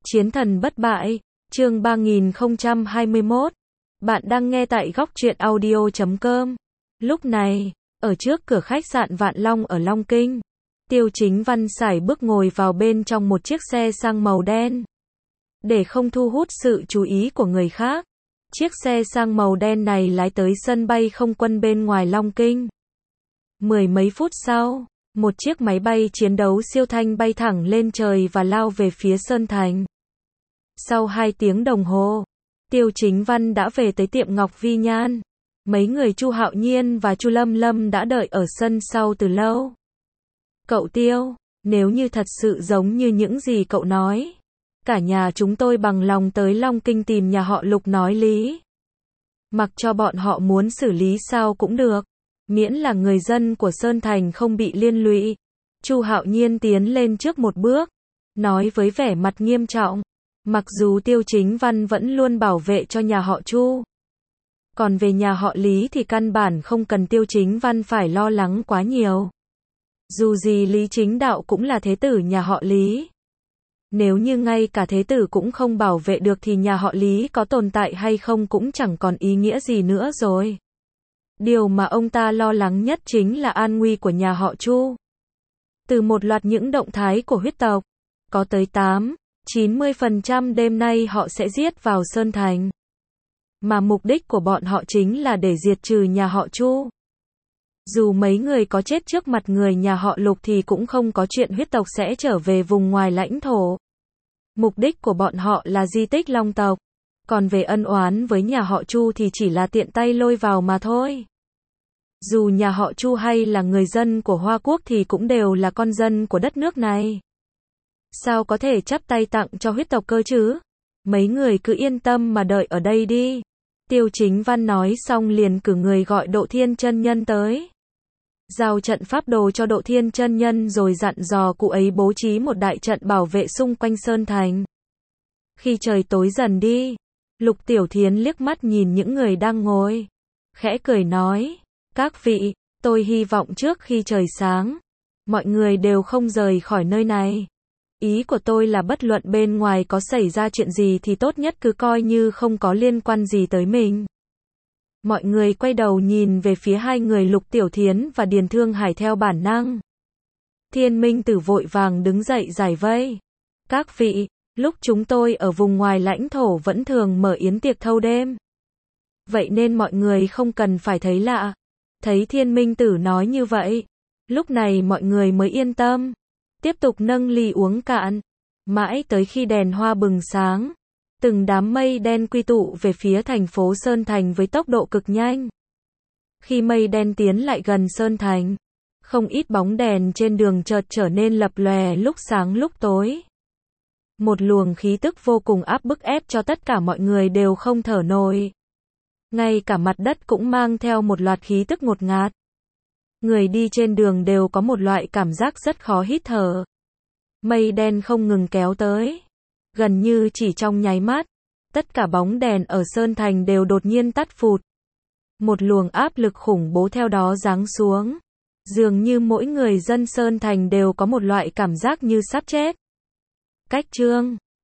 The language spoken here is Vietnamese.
Chiến thần bất bại, chương 3021. Bạn đang nghe tại góc truyện audio.com. Lúc này, ở trước cửa khách sạn Vạn Long ở Long Kinh, Tiêu Chính Văn sải bước ngồi vào bên trong một chiếc xe sang màu đen. Để không thu hút sự chú ý của người khác, chiếc xe sang màu đen này lái tới sân bay không quân bên ngoài Long Kinh. Mười mấy phút sau, một chiếc máy bay chiến đấu siêu thanh bay thẳng lên trời và lao về phía Sơn Thành. Sau 2 tiếng đồng hồ, Tiêu Chính Văn đã về tới tiệm Ngọc Vi Nhan. Mấy người Chu Hạo Nhiên và Chu Lâm Lâm đã đợi ở sân sau từ lâu. Cậu Tiêu, nếu như thật sự giống như những gì cậu nói, cả nhà chúng tôi bằng lòng tới Long Kinh tìm nhà họ Lục nói lý. Mặc cho bọn họ muốn xử lý sao cũng được, miễn là người dân của Sơn Thành không bị liên lụy. Chu Hạo Nhiên tiến lên trước một bước, nói với vẻ mặt nghiêm trọng. Mặc dù Tiêu Chính Văn vẫn luôn bảo vệ cho nhà họ Chu, còn về nhà họ Lý thì căn bản không cần Tiêu Chính Văn phải lo lắng quá nhiều. Dù gì Lý Chính Đạo cũng là thế tử nhà họ Lý. Nếu như ngay cả thế tử cũng không bảo vệ được thì nhà họ Lý có tồn tại hay không cũng chẳng còn ý nghĩa gì nữa rồi. Điều mà ông ta lo lắng nhất chính là an nguy của nhà họ Chu. Từ một loạt những động thái của huyết tộc, có tới 90% đêm nay họ sẽ giết vào Sơn Thành. Mà mục đích của bọn họ chính là để diệt trừ nhà họ Chu. Dù mấy người có chết trước mặt người nhà họ Lục thì cũng không có chuyện huyết tộc sẽ trở về vùng ngoài lãnh thổ. Mục đích của bọn họ là di tích Long tộc. Còn về ân oán với nhà họ Chu thì chỉ là tiện tay lôi vào mà thôi. Dù nhà họ Chu hay là người dân của Hoa Quốc thì cũng đều là con dân của đất nước này. Sao có thể chắp tay tặng cho huyết tộc cơ chứ? Mấy người cứ yên tâm mà đợi ở đây đi. Tiêu Chính Văn nói xong liền cử người gọi Độ Thiên Chân Nhân tới. Giao trận pháp đồ cho Độ Thiên Chân Nhân rồi dặn dò cụ ấy bố trí một đại trận bảo vệ xung quanh Sơn Thành. Khi trời tối dần đi, Lục Tiểu Thiến liếc mắt nhìn những người đang ngồi, khẽ cười nói, các vị, tôi hy vọng trước khi trời sáng, mọi người đều không rời khỏi nơi này. Ý của tôi là bất luận bên ngoài có xảy ra chuyện gì thì tốt nhất cứ coi như không có liên quan gì tới mình. Mọi người quay đầu nhìn về phía hai người Lục Tiểu Thiến và Điền Thương Hải theo bản năng. Thiên Minh Tử vội vàng đứng dậy giải vây. Các vị, lúc chúng tôi ở vùng ngoài lãnh thổ vẫn thường mở yến tiệc thâu đêm. Vậy nên mọi người không cần phải thấy lạ. Thấy Thiên Minh Tử nói như vậy, lúc này mọi người mới yên tâm. Tiếp tục nâng ly uống cạn, mãi tới khi đèn hoa bừng sáng, từng đám mây đen quy tụ về phía thành phố Sơn Thành với tốc độ cực nhanh. Khi mây đen tiến lại gần Sơn Thành, không ít bóng đèn trên đường chợt trở nên lập lòe lúc sáng lúc tối. Một luồng khí tức vô cùng áp bức ép cho tất cả mọi người đều không thở nổi. Ngay cả mặt đất cũng mang theo một loạt khí tức ngột ngạt. Người đi trên đường đều có một loại cảm giác rất khó hít thở. Mây đen không ngừng kéo tới. Gần như chỉ trong nháy mắt, tất cả bóng đèn ở Sơn Thành đều đột nhiên tắt phụt. Một luồng áp lực khủng bố theo đó giáng xuống. Dường như mỗi người dân Sơn Thành đều có một loại cảm giác như sắp chết. Cách chương